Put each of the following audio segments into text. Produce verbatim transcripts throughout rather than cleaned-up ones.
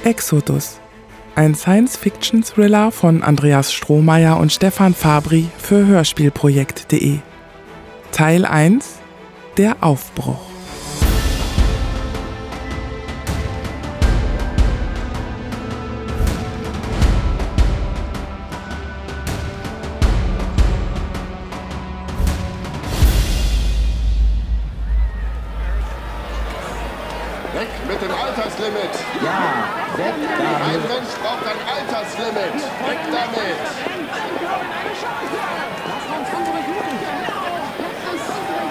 Exodus, ein Science-Fiction-Thriller von Andreas Strohmeier und Stefan Fabri für Hörspielprojekt punkt de. Teil eins: Der Aufbruch. Weg mit dem Alterslimit! Ja, weg damit! Ein Mensch braucht ein Alterslimit! Weg damit! Lasst uns unsere Jugend! Lasst uns unsere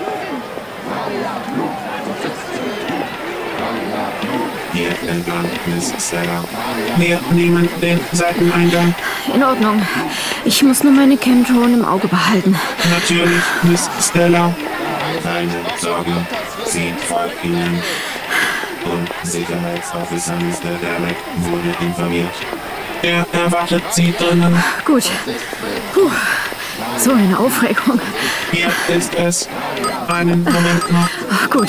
Jugend! Hier entlang, Miss Stella. Wir nehmen den Seiteneingang. In Ordnung. Ich muss nur meine Chemtron im Auge behalten. Natürlich, Miss Stella. Keine Sorge, sie folgt Ihnen. Und Sicherheitsofficer Mister Derek wurde informiert. Er erwartet Sie drinnen. Gut. Puh, so eine Aufregung. Hier ist es. Einen Moment noch. Ach, gut.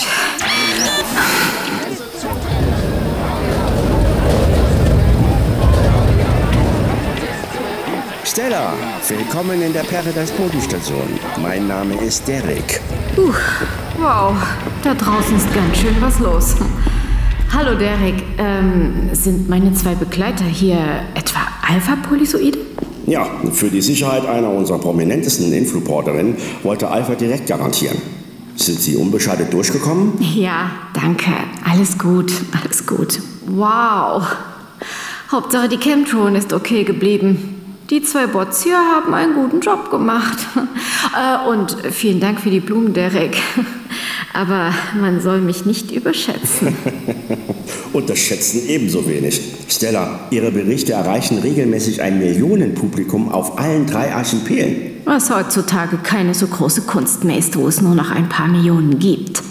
Stella, willkommen in der Paradise Bodenstation. Mein Name ist Derek. Uh, wow, da draußen ist ganz schön was los. Hallo Derek, ähm, sind meine zwei Begleiter hier etwa Alpha-Polyzoide? Ja, für die Sicherheit einer unserer prominentesten Influporterinnen wollte Alpha direkt garantieren. Sind Sie unbeschadet durchgekommen? Ja, danke. Alles gut, alles gut. Wow. Hauptsache die Chemtron ist okay geblieben. Die zwei Bots hier haben einen guten Job gemacht. äh, und vielen Dank für die Blumen, Derek. Aber man soll mich nicht überschätzen. Unterschätzen ebenso wenig. Stella, Ihre Berichte erreichen regelmäßig ein Millionenpublikum auf allen drei Archipelen. Was heutzutage keine so große Kunst mehr ist, wo es nur noch ein paar Millionen gibt.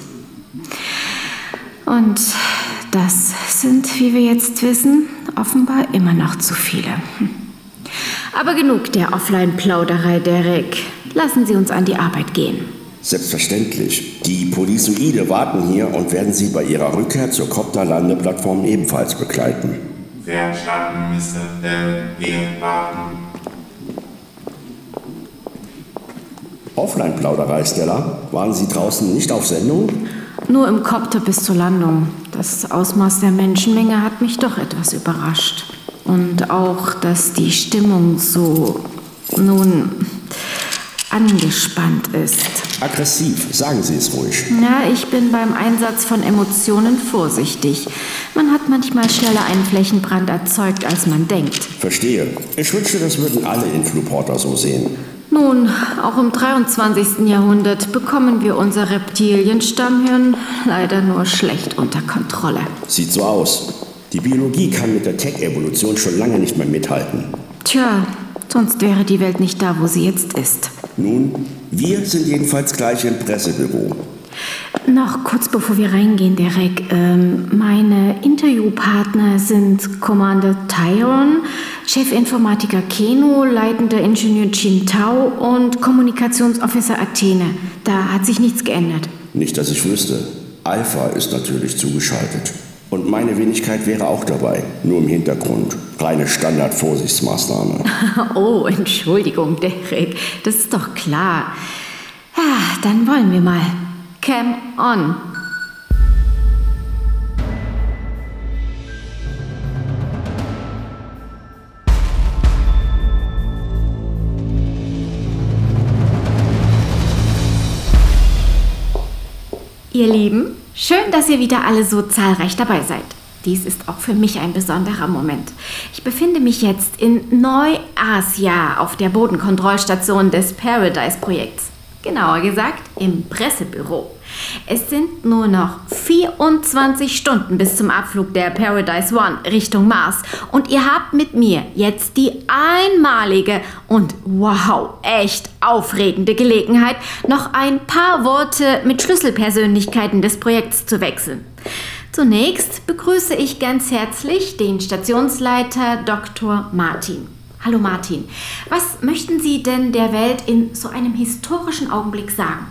Und das sind, wie wir jetzt wissen, offenbar immer noch zu viele. Aber genug der Offline-Plauderei, Derek. Lassen Sie uns an die Arbeit gehen. Selbstverständlich. Die Polyzoide warten hier und werden Sie bei Ihrer Rückkehr zur Copter-Landeplattform ebenfalls begleiten. Verstanden, Mister Derek. Wir warten. Offline-Plauderei, Stella. Waren Sie draußen nicht auf Sendung? Nur im Copter bis zur Landung. Das Ausmaß der Menschenmenge hat mich doch etwas überrascht. Und auch, dass die Stimmung so, nun, angespannt ist. Aggressiv, sagen Sie es ruhig. Na, ich bin beim Einsatz von Emotionen vorsichtig. Man hat manchmal schneller einen Flächenbrand erzeugt, als man denkt. Verstehe. Ich wünschte, das würden alle Influporter so sehen. Nun, auch im dreiundzwanzigsten Jahrhundert bekommen wir unser Reptilienstammhirn leider nur schlecht unter Kontrolle. Sieht so aus. Die Biologie kann mit der Tech-Evolution schon lange nicht mehr mithalten. Tja, sonst wäre die Welt nicht da, wo sie jetzt ist. Nun, wir sind jedenfalls gleich im Pressebüro. Noch kurz bevor wir reingehen, Derek. Ähm, meine Interviewpartner sind Commander Tyron, Chefinformatiker Keno, leitender Ingenieur Chin Tao und Kommunikationsofficer Athene. Da hat sich nichts geändert. Nicht, dass ich wüsste. Alpha ist natürlich zugeschaltet. Und meine Wenigkeit wäre auch dabei, nur im Hintergrund. Reine Standard-Vorsichtsmaßnahme. Oh, Entschuldigung, Derek. Das ist doch klar. Ja, dann wollen wir mal. Cam on. Ihr Lieben, schön, dass ihr wieder alle so zahlreich dabei seid. Dies ist auch für mich ein besonderer Moment. Ich befinde mich jetzt in Neu-Asia auf der Bodenkontrollstation des Paradise-Projekts. Genauer gesagt im Pressebüro. Es sind nur noch vierundzwanzig Stunden bis zum Abflug der Paradise One Richtung Mars. Und ihr habt mit mir jetzt die einmalige und wow, echt aufregende Gelegenheit, noch ein paar Worte mit Schlüsselpersönlichkeiten des Projekts zu wechseln. Zunächst begrüße ich ganz herzlich den Stationsleiter Doktor Martin. Hallo Martin, was möchten Sie denn der Welt in so einem historischen Augenblick sagen?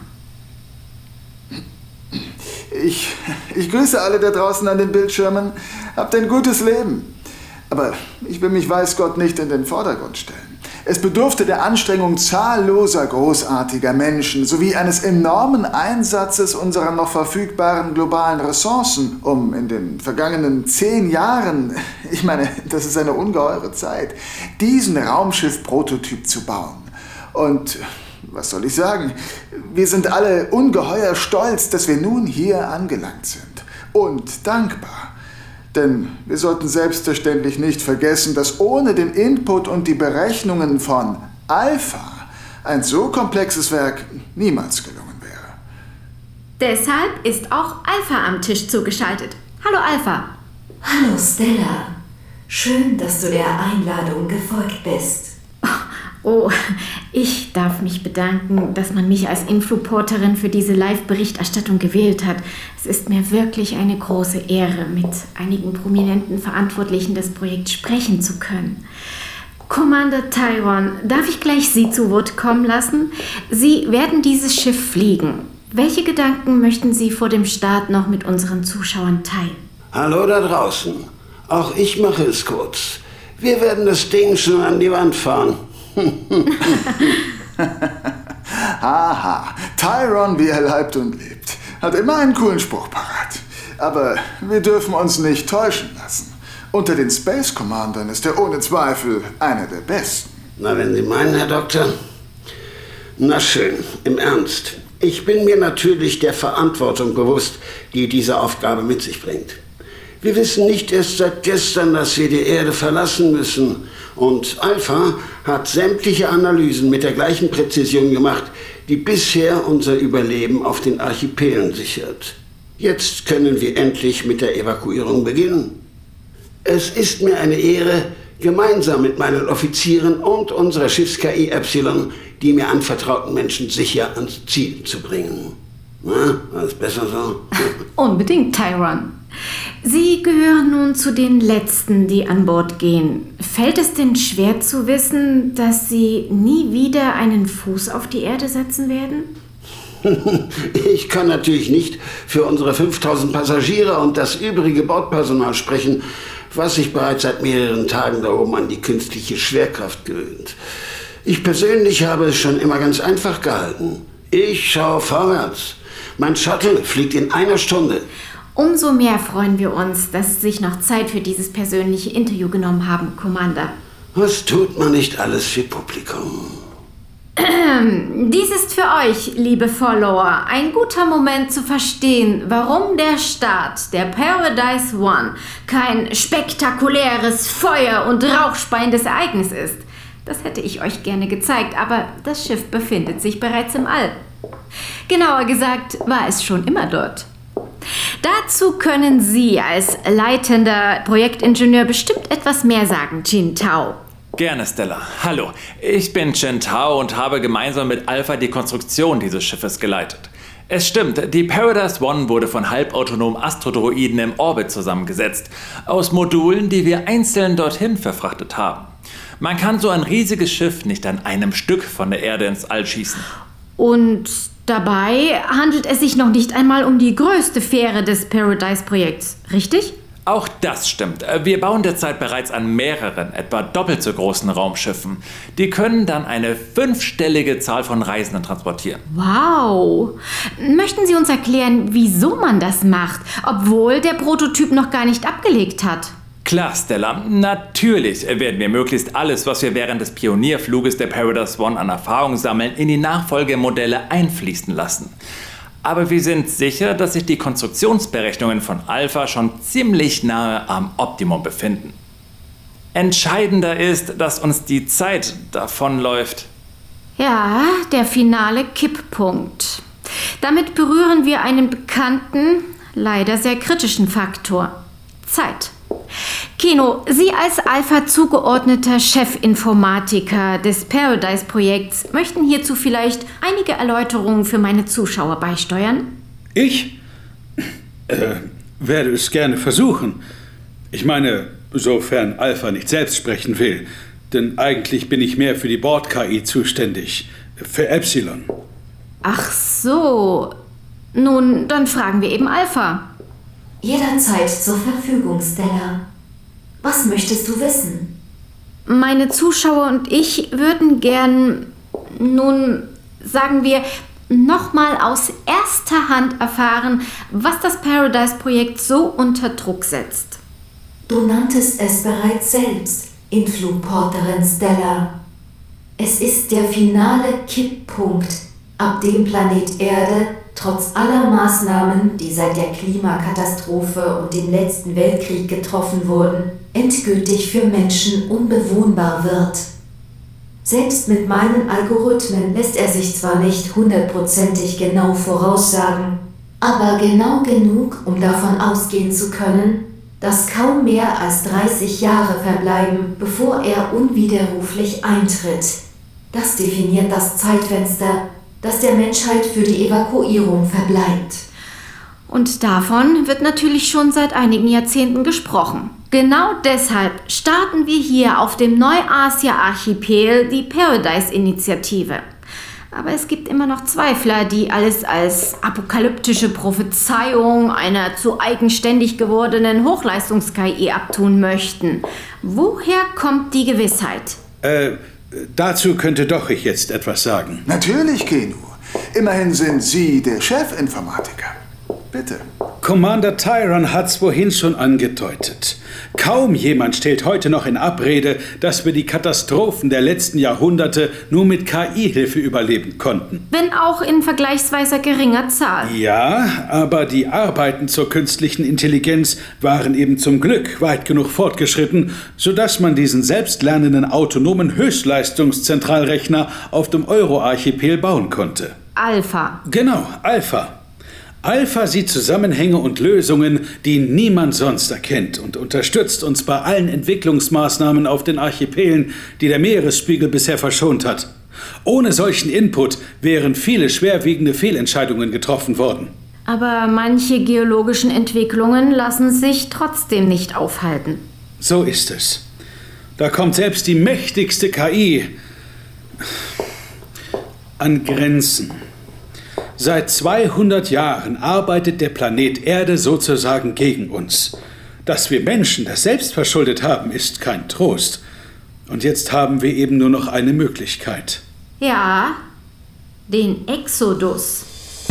Ich, ich grüße alle da draußen an den Bildschirmen. Habt ein gutes Leben. Aber ich will mich weiß Gott nicht in den Vordergrund stellen. Es bedurfte der Anstrengung zahlloser großartiger Menschen sowie eines enormen Einsatzes unserer noch verfügbaren globalen Ressourcen, um in den vergangenen zehn Jahren, ich meine, das ist eine ungeheure Zeit, diesen Raumschiff-Prototyp zu bauen. Und was soll ich sagen? Wir sind alle ungeheuer stolz, dass wir nun hier angelangt sind. Und dankbar. Denn wir sollten selbstverständlich nicht vergessen, dass ohne den Input und die Berechnungen von Alpha ein so komplexes Werk niemals gelungen wäre. Deshalb ist auch Alpha am Tisch zugeschaltet. Hallo Alpha. Hallo Stella. Schön, dass du der Einladung gefolgt bist. Oh, ich darf mich bedanken, dass man mich als Influporterin für diese Live-Berichterstattung gewählt hat. Es ist mir wirklich eine große Ehre, mit einigen prominenten Verantwortlichen des Projekts sprechen zu können. Commander Tyron, darf ich gleich Sie zu Wort kommen lassen? Sie werden dieses Schiff fliegen. Welche Gedanken möchten Sie vor dem Start noch mit unseren Zuschauern teilen? Hallo da draußen. Auch ich mache es kurz. Wir werden das Ding schon an die Wand fahren. Haha, Tyron, wie er leibt und lebt, hat immer einen coolen Spruch parat. Aber wir dürfen uns nicht täuschen lassen. Unter den Space Commandern ist er ohne Zweifel einer der besten. Na, wenn Sie meinen, Herr Doktor. Na schön, im Ernst. Ich bin mir natürlich der Verantwortung bewusst, die diese Aufgabe mit sich bringt. Wir wissen nicht erst seit gestern, dass wir die Erde verlassen müssen. Und Alpha hat sämtliche Analysen mit der gleichen Präzision gemacht, die bisher unser Überleben auf den Archipelen sichert. Jetzt können wir endlich mit der Evakuierung beginnen. Es ist mir eine Ehre, gemeinsam mit meinen Offizieren und unserer Schiffs-K I Epsilon die mir anvertrauten Menschen sicher ans Ziel zu bringen. Na, war es besser so? Unbedingt, Tyron. Sie gehören nun zu den Letzten, die an Bord gehen. Fällt es denn schwer zu wissen, dass Sie nie wieder einen Fuß auf die Erde setzen werden? Ich kann natürlich nicht für unsere fünftausend Passagiere und das übrige Bordpersonal sprechen, was sich bereits seit mehreren Tagen da oben an die künstliche Schwerkraft gewöhnt. Ich persönlich habe es schon immer ganz einfach gehalten. Ich schaue vorwärts. Mein Shuttle fliegt in einer Stunde. Umso mehr freuen wir uns, dass Sie sich noch Zeit für dieses persönliche Interview genommen haben, Commander. Was tut man nicht alles für Publikum? Dies ist für euch, liebe Follower, ein guter Moment zu verstehen, warum der Start der Paradise One kein spektakuläres, feuer- und rauchspeiendes Ereignis ist. Das hätte ich euch gerne gezeigt, aber das Schiff befindet sich bereits im All. Genauer gesagt, war es schon immer dort. Dazu können Sie als leitender Projektingenieur bestimmt etwas mehr sagen, Jin Tao. Gerne, Stella. Hallo, ich bin Jin Tao und habe gemeinsam mit Alpha die Konstruktion dieses Schiffes geleitet. Es stimmt, die Paradise One wurde von halbautonomen Astrodroiden im Orbit zusammengesetzt, aus Modulen, die wir einzeln dorthin verfrachtet haben. Man kann so ein riesiges Schiff nicht an einem Stück von der Erde ins All schießen. Und dabei handelt es sich noch nicht einmal um die größte Fähre des Paradise-Projekts, richtig? Auch das stimmt. Wir bauen derzeit bereits an mehreren, etwa doppelt so großen Raumschiffen. Die können dann eine fünfstellige Zahl von Reisenden transportieren. Wow! Möchten Sie uns erklären, wieso man das macht, obwohl der Prototyp noch gar nicht abgelegt hat? Klar, Stella. Natürlich werden wir möglichst alles, was wir während des Pionierfluges der Paradise One an Erfahrung sammeln, in die Nachfolgemodelle einfließen lassen. Aber wir sind sicher, dass sich die Konstruktionsberechnungen von Alpha schon ziemlich nahe am Optimum befinden. Entscheidender ist, dass uns die Zeit davonläuft. Ja, der finale Kipppunkt. Damit berühren wir einen bekannten, leider sehr kritischen Faktor: Zeit. Keno, Sie als Alpha zugeordneter Chefinformatiker des Paradise-Projekts möchten hierzu vielleicht einige Erläuterungen für meine Zuschauer beisteuern? Ich äh, werde es gerne versuchen. Ich meine, sofern Alpha nicht selbst sprechen will. Denn eigentlich bin ich mehr für die Bord-K I zuständig. Für Epsilon. Ach so. Nun, dann fragen wir eben Alpha. Jederzeit zur Verfügung, Stella. Was Was möchtest du wissen? Meine Zuschauer und ich würden gern, nun sagen wir, nochmal aus erster Hand erfahren, was das Paradise-Projekt so unter Druck setzt. Du nanntest es bereits selbst, Influporterin Stella. Es ist der finale Kipppunkt, ab dem Planet Erde trotz aller Maßnahmen, die seit der Klimakatastrophe und dem letzten Weltkrieg getroffen wurden, endgültig für Menschen unbewohnbar wird. Selbst mit meinen Algorithmen lässt er sich zwar nicht hundertprozentig genau voraussagen, aber genau genug, um davon ausgehen zu können, dass kaum mehr als dreißig Jahre verbleiben, bevor er unwiderruflich eintritt. Das definiert das Zeitfenster, das der Menschheit für die Evakuierung verbleibt. Und davon wird natürlich schon seit einigen Jahrzehnten gesprochen. Genau deshalb starten wir hier auf dem Neuasia-Archipel die Paradise-Initiative. Aber es gibt immer noch Zweifler, die alles als apokalyptische Prophezeiung einer zu eigenständig gewordenen Hochleistungs-K I abtun möchten. Woher kommt die Gewissheit? Äh, dazu könnte doch ich jetzt etwas sagen. Natürlich, Kenu. Immerhin sind Sie der Chefinformatiker. Bitte. Commander Tyron hat's vorhin schon angedeutet. Kaum jemand stellt heute noch in Abrede, dass wir die Katastrophen der letzten Jahrhunderte nur mit K I-Hilfe überleben konnten. Wenn auch in vergleichsweise geringer Zahl. Ja, aber die Arbeiten zur künstlichen Intelligenz waren eben zum Glück weit genug fortgeschritten, sodass man diesen selbstlernenden autonomen Höchstleistungszentralrechner auf dem Euro-Archipel bauen konnte. Alpha. Genau, Alpha. Alpha sieht Zusammenhänge und Lösungen, die niemand sonst erkennt und unterstützt uns bei allen Entwicklungsmaßnahmen auf den Archipelen, die der Meeresspiegel bisher verschont hat. Ohne solchen Input wären viele schwerwiegende Fehlentscheidungen getroffen worden. Aber manche geologischen Entwicklungen lassen sich trotzdem nicht aufhalten. So ist es. Da kommt selbst die mächtigste K I an Grenzen. Seit zweihundert Jahren arbeitet der Planet Erde sozusagen gegen uns. Dass wir Menschen das selbst verschuldet haben, ist kein Trost. Und jetzt haben wir eben nur noch eine Möglichkeit. Ja, den Exodus.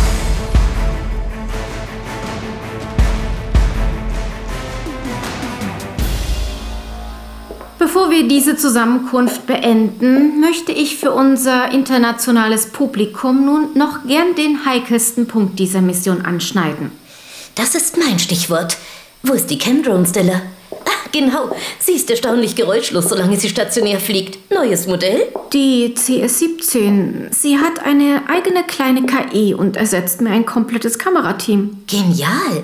Bevor wir diese Zusammenkunft beenden, möchte ich für unser internationales Publikum nun noch gern den heikelsten Punkt dieser Mission anschneiden. Das ist mein Stichwort. Wo ist die Chemdrone, Stella? Ah, genau. Sie ist erstaunlich geräuschlos, solange sie stationär fliegt. Neues Modell? Die C S siebzehn. Sie hat eine eigene kleine K I und ersetzt mir ein komplettes Kamerateam. Genial.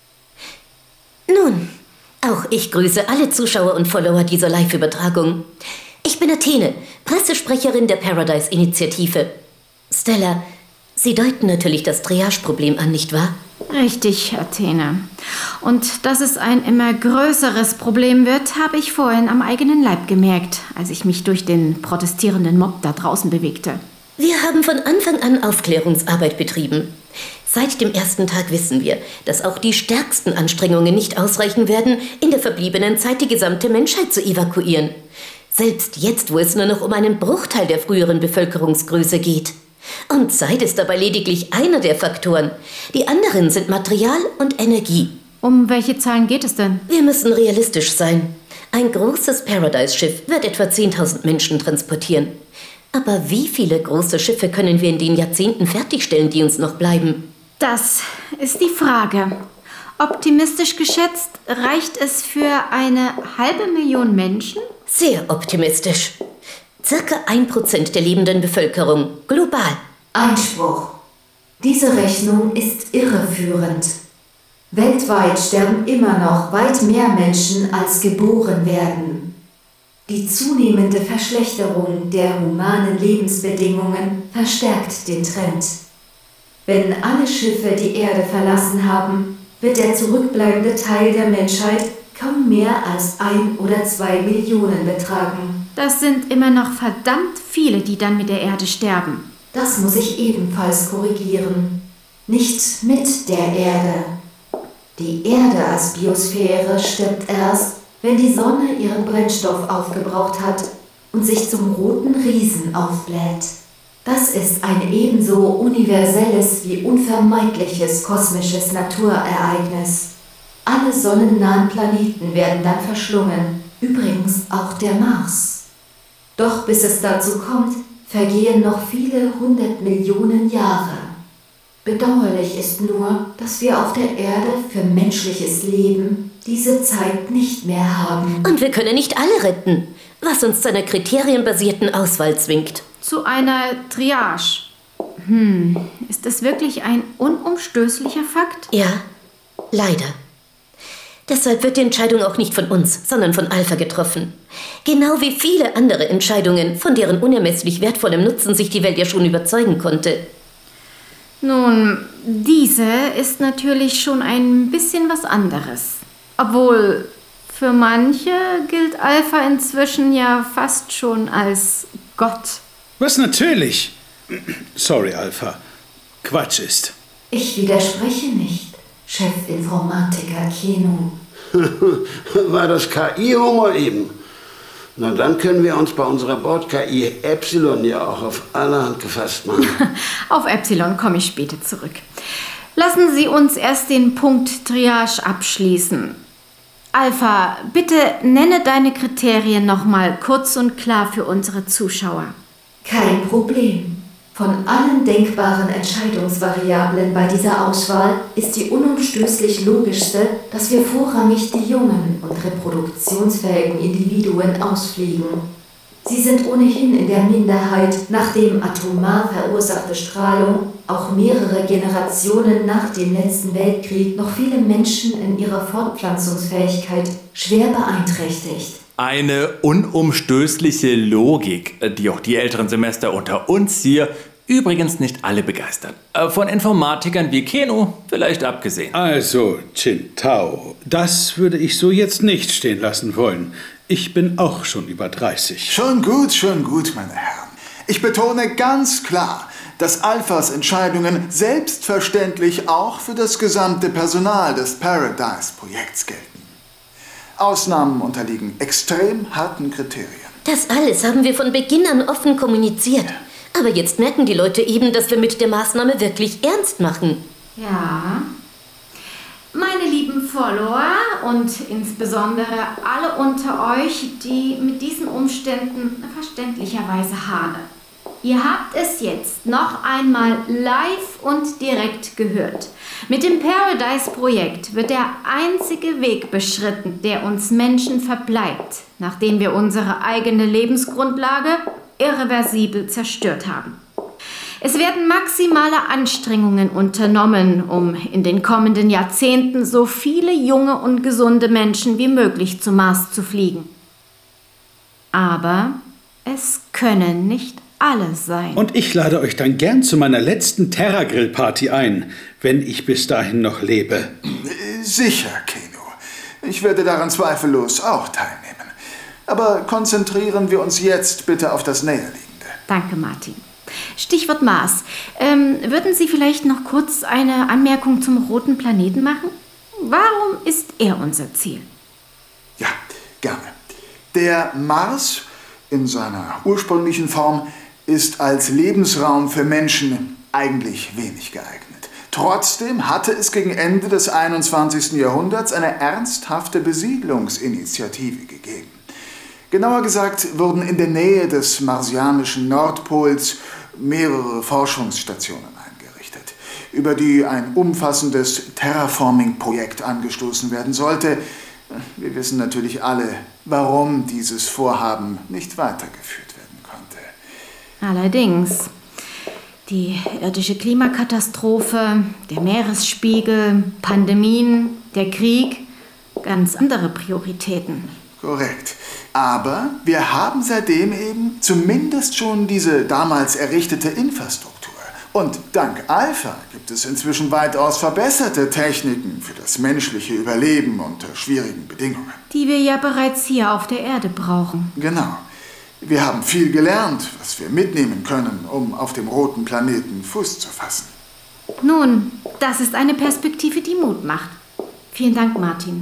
Nun, auch ich grüße alle Zuschauer und Follower dieser Live-Übertragung. Ich bin Athene, Pressesprecherin der Paradise-Initiative. Stella, Sie deuten natürlich das Triage-Problem an, nicht wahr? Richtig, Athene. Und dass es ein immer größeres Problem wird, habe ich vorhin am eigenen Leib gemerkt, als ich mich durch den protestierenden Mob da draußen bewegte. Wir haben von Anfang an Aufklärungsarbeit betrieben. Seit dem ersten Tag wissen wir, dass auch die stärksten Anstrengungen nicht ausreichen werden, in der verbliebenen Zeit die gesamte Menschheit zu evakuieren. Selbst jetzt, wo es nur noch um einen Bruchteil der früheren Bevölkerungsgröße geht. Und Zeit ist dabei lediglich einer der Faktoren. Die anderen sind Material und Energie. Um welche Zahlen geht es denn? Wir müssen realistisch sein. Ein großes Paradise-Schiff wird etwa zehntausend Menschen transportieren. Aber wie viele große Schiffe können wir in den Jahrzehnten fertigstellen, die uns noch bleiben? Das ist die Frage. Optimistisch geschätzt, reicht es für eine halbe Million Menschen? Sehr optimistisch. Circa ein Prozent der lebenden Bevölkerung, global. Einspruch. Diese Rechnung ist irreführend. Weltweit sterben immer noch weit mehr Menschen, als geboren werden. Die zunehmende Verschlechterung der humanen Lebensbedingungen verstärkt den Trend. Wenn alle Schiffe die Erde verlassen haben, wird der zurückbleibende Teil der Menschheit kaum mehr als ein oder zwei Millionen betragen. Das sind immer noch verdammt viele, die dann mit der Erde sterben. Das muss ich ebenfalls korrigieren. Nicht mit der Erde. Die Erde als Biosphäre stirbt erst, wenn die Sonne ihren Brennstoff aufgebraucht hat und sich zum roten Riesen aufbläht. Das ist ein ebenso universelles wie unvermeidliches kosmisches Naturereignis. Alle sonnennahen Planeten werden dann verschlungen, übrigens auch der Mars. Doch bis es dazu kommt, vergehen noch viele hundert Millionen Jahre. Bedauerlich ist nur, dass wir auf der Erde für menschliches Leben diese Zeit nicht mehr haben. Und wir können nicht alle retten, was uns zu einer kriterienbasierten Auswahl zwingt. Zu einer Triage. Hm, ist das wirklich ein unumstößlicher Fakt? Ja, leider. Deshalb wird die Entscheidung auch nicht von uns, sondern von Alpha getroffen. Genau wie viele andere Entscheidungen, von deren unermesslich wertvollem Nutzen sich die Welt ja schon überzeugen konnte. Nun, diese ist natürlich schon ein bisschen was anderes. Obwohl, für manche gilt Alpha inzwischen ja fast schon als Gott. Was natürlich, sorry Alpha, Quatsch ist. Ich widerspreche nicht, Chefinformatiker Keno. War das K I-Humor eben? Na, dann können wir uns bei unserer Bord-K I Epsilon ja auch auf allerhand gefasst machen. Auf Epsilon komme ich später zurück. Lassen Sie uns erst den Punkt Triage abschließen. Alpha, bitte nenne deine Kriterien nochmal kurz und klar für unsere Zuschauer. Kein Problem. Von allen denkbaren Entscheidungsvariablen bei dieser Auswahl ist die unumstößlich logischste, dass wir vorrangig die jungen und reproduktionsfähigen Individuen ausfliegen. Sie sind ohnehin in der Minderheit, nachdem atomar verursachte Strahlung auch mehrere Generationen nach dem letzten Weltkrieg noch viele Menschen in ihrer Fortpflanzungsfähigkeit schwer beeinträchtigt. Eine unumstößliche Logik, die auch die älteren Semester unter uns hier übrigens nicht alle begeistern. Von Informatikern wie Keno vielleicht abgesehen. Also, Qintao, das würde ich so jetzt nicht stehen lassen wollen. Ich bin auch schon über dreißig. Schon gut, schon gut, meine Herren. Ich betone ganz klar, dass Alphas Entscheidungen selbstverständlich auch für das gesamte Personal des Paradise-Projekts gelten. Ausnahmen unterliegen extrem harten Kriterien. Das alles haben wir von Beginn an offen kommuniziert. Aber jetzt merken die Leute eben, dass wir mit der Maßnahme wirklich ernst machen. Ja. Meine lieben Follower und insbesondere alle unter euch, die mit diesen Umständen verständlicherweise hadern. Ihr habt es jetzt noch einmal live und direkt gehört. Mit dem Paradise-Projekt wird der einzige Weg beschritten, der uns Menschen verbleibt, nachdem wir unsere eigene Lebensgrundlage irreversibel zerstört haben. Es werden maximale Anstrengungen unternommen, um in den kommenden Jahrzehnten so viele junge und gesunde Menschen wie möglich zum Mars zu fliegen. Aber es können nicht alle sein. Und ich lade euch dann gern zu meiner letzten Terra-Grill-Party ein, wenn ich bis dahin noch lebe. Sicher, Keno. Ich werde daran zweifellos auch teilnehmen. Aber konzentrieren wir uns jetzt bitte auf das Näherliegende. Danke, Martin. Stichwort Mars. Ähm, würden Sie vielleicht noch kurz eine Anmerkung zum roten Planeten machen? Warum ist er unser Ziel? Ja, gerne. Der Mars in seiner ursprünglichen Form ist als Lebensraum für Menschen eigentlich wenig geeignet. Trotzdem hatte es gegen Ende des einundzwanzigsten Jahrhunderts eine ernsthafte Besiedlungsinitiative gegeben. Genauer gesagt wurden in der Nähe des marsianischen Nordpols mehrere Forschungsstationen eingerichtet, über die ein umfassendes Terraforming-Projekt angestoßen werden sollte. Wir wissen natürlich alle, warum dieses Vorhaben nicht weitergeführt werden konnte. Allerdings. Die irdische Klimakatastrophe, der Meeresspiegel, Pandemien, der Krieg, ganz andere Prioritäten. Korrekt. Aber wir haben seitdem eben zumindest schon diese damals errichtete Infrastruktur. Und dank Alpha gibt es inzwischen weitaus verbesserte Techniken für das menschliche Überleben unter schwierigen Bedingungen. Die wir ja bereits hier auf der Erde brauchen. Genau. Wir haben viel gelernt, was wir mitnehmen können, um auf dem roten Planeten Fuß zu fassen. Nun, das ist eine Perspektive, die Mut macht. Vielen Dank, Martin.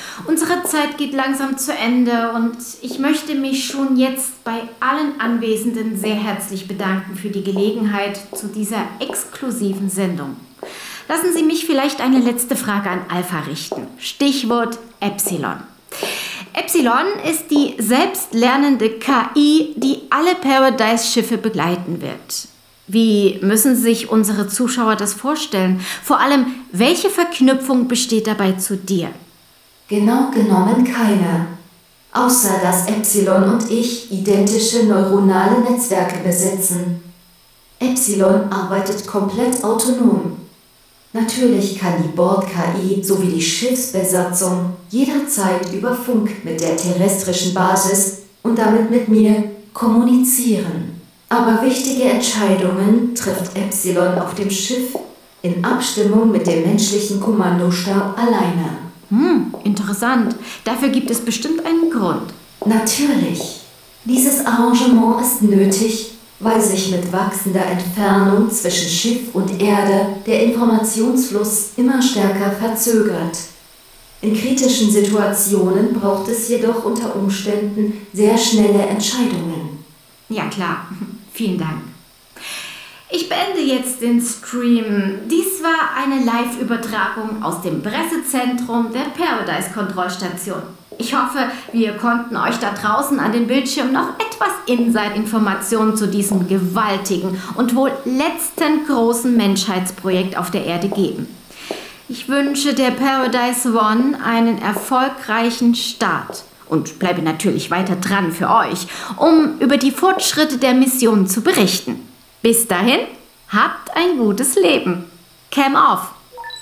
Unsere Zeit geht langsam zu Ende und ich möchte mich schon jetzt bei allen Anwesenden sehr herzlich bedanken für die Gelegenheit zu dieser exklusiven Sendung. Lassen Sie mich vielleicht eine letzte Frage an Alpha richten. Stichwort Epsilon. Epsilon ist die selbstlernende K I, die alle Paradise-Schiffe begleiten wird. Wie müssen sich unsere Zuschauer das vorstellen? Vor allem, welche Verknüpfung besteht dabei zu dir? Genau genommen keine. Außer dass Epsilon und ich identische neuronale Netzwerke besitzen. Epsilon arbeitet komplett autonom. Natürlich kann die Bord-K I sowie die Schiffsbesatzung jederzeit über Funk mit der terrestrischen Basis und damit mit mir kommunizieren. Aber wichtige Entscheidungen trifft Epsilon auf dem Schiff in Abstimmung mit dem menschlichen Kommandostab alleine. Hm, interessant. Dafür gibt es bestimmt einen Grund. Natürlich. Dieses Arrangement ist nötig, weil sich mit wachsender Entfernung zwischen Schiff und Erde der Informationsfluss immer stärker verzögert. In kritischen Situationen braucht es jedoch unter Umständen sehr schnelle Entscheidungen. Ja klar, vielen Dank. Ich beende jetzt den Stream. Dies war eine Live-Übertragung aus dem Pressezentrum der Paradise-Kontrollstation. Ich hoffe, wir konnten euch da draußen an den Bildschirmen noch etwas Inside-Informationen zu diesem gewaltigen und wohl letzten großen Menschheitsprojekt auf der Erde geben. Ich wünsche der Paradise One einen erfolgreichen Start und bleibe natürlich weiter dran für euch, um über die Fortschritte der Mission zu berichten. Bis dahin, habt ein gutes Leben. Cam off!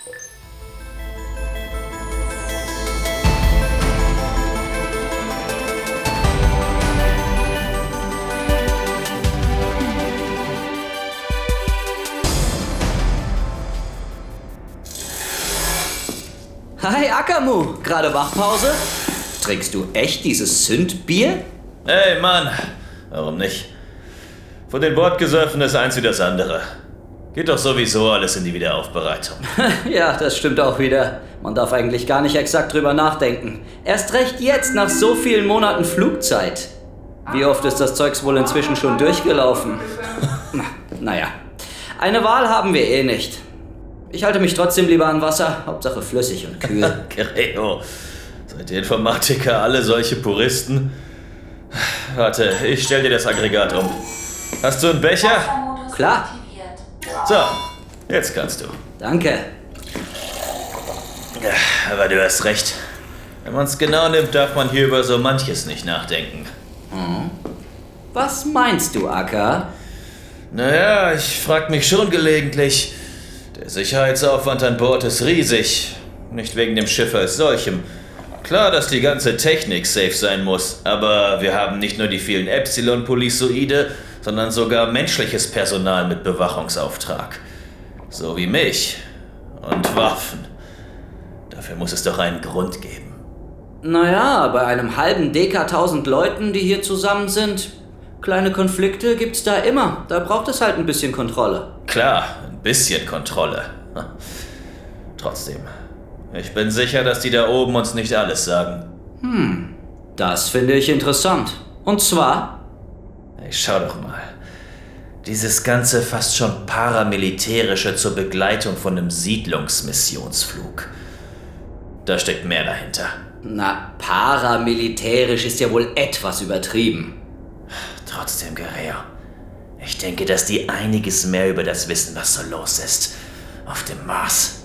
Hi Akamu, gerade Wachpause? Trinkst du echt dieses Sündbier? Hey Mann, warum nicht? Von den Bordgesöffen ist eins wie das andere. Geht doch sowieso alles in die Wiederaufbereitung. Ja, das stimmt auch wieder. Man darf eigentlich gar nicht exakt drüber nachdenken. Erst recht jetzt, nach so vielen Monaten Flugzeit. Wie oft ist das Zeugs wohl inzwischen schon durchgelaufen? Naja, eine Wahl haben wir eh nicht. Ich halte mich trotzdem lieber an Wasser, Hauptsache flüssig und kühl. Creo, seid ihr Informatiker alle solche Puristen? Warte, ich stell dir das Aggregat um. Hast du einen Becher? Klar. So, jetzt kannst du. Danke. Aber du hast recht. Wenn man es genau nimmt, darf man hier über so manches nicht nachdenken. Hm. Was meinst du, Akka? Naja, ich frag mich schon gelegentlich. Der Sicherheitsaufwand an Bord ist riesig. Nicht wegen dem Schiff als solchem. Klar, dass die ganze Technik safe sein muss, aber wir haben nicht nur die vielen Epsilon-Polysoide, sondern sogar menschliches Personal mit Bewachungsauftrag. So wie mich. Und Waffen. Dafür muss es doch einen Grund geben. Naja, bei einem halben Dekatausend Leuten, die hier zusammen sind, kleine Konflikte gibt's da immer. Da braucht es halt ein bisschen Kontrolle. Klar, ein bisschen Kontrolle. Trotzdem, ich bin sicher, dass die da oben uns nicht alles sagen. Hm, das finde ich interessant. Und zwar... Hey, schau doch mal. Dieses ganze fast schon paramilitärische zur Begleitung von einem Siedlungsmissionsflug. Da steckt mehr dahinter. Na, paramilitärisch ist ja wohl etwas übertrieben. Trotzdem, Guerrero. Ich denke, dass die einiges mehr über das wissen, was so los ist. Auf dem Mars.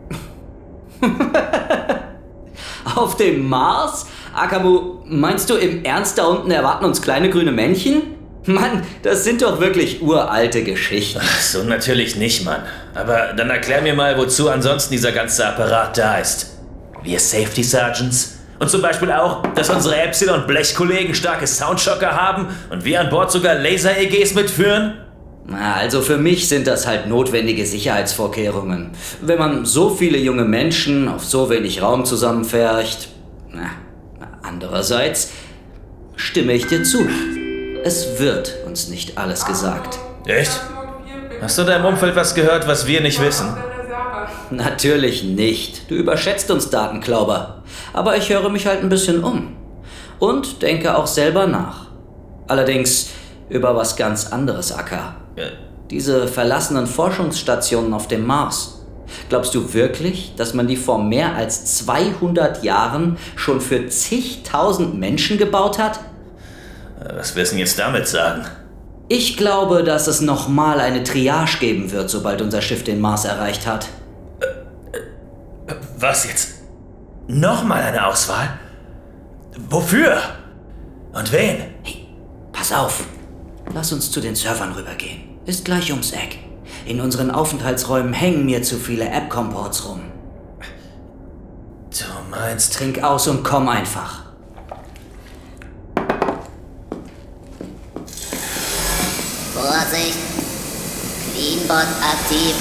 Auf dem Mars? Akamu, meinst du im Ernst, da unten erwarten uns kleine grüne Männchen? Mann, das sind doch wirklich uralte Geschichten. Ach so, natürlich nicht, Mann. Aber dann erklär mir mal, wozu ansonsten dieser ganze Apparat da ist. Wir Safety Sergeants? Und zum Beispiel auch, dass unsere Epsilon-Blechkollegen starke Soundshocker haben und wir an Bord sogar Laser-E Gs mitführen? Na, also für mich sind das halt notwendige Sicherheitsvorkehrungen. Wenn man so viele junge Menschen auf so wenig Raum zusammenfärcht. Na, andererseits stimme ich dir zu. Es wird uns nicht alles gesagt. Echt? Hast du da im Umfeld was gehört, was wir nicht wissen? Natürlich nicht. Du überschätzt uns, Datenklauber. Aber ich höre mich halt ein bisschen um. Und denke auch selber nach. Allerdings über was ganz anderes, Acker. Ja. Diese verlassenen Forschungsstationen auf dem Mars. Glaubst du wirklich, dass man die vor mehr als zweihundert Jahren schon für zigtausend Menschen gebaut hat? Was willst du denn jetzt damit sagen? Ich glaube, dass es nochmal eine Triage geben wird, sobald unser Schiff den Mars erreicht hat. Was jetzt? Nochmal eine Auswahl? Wofür? Und wen? Hey, pass auf. Lass uns zu den Servern rübergehen. Ist gleich ums Eck. In unseren Aufenthaltsräumen hängen mir zu viele App-Comports rum. Du meinst... Trink aus und komm einfach. Vorsicht! Cleanbot aktiv.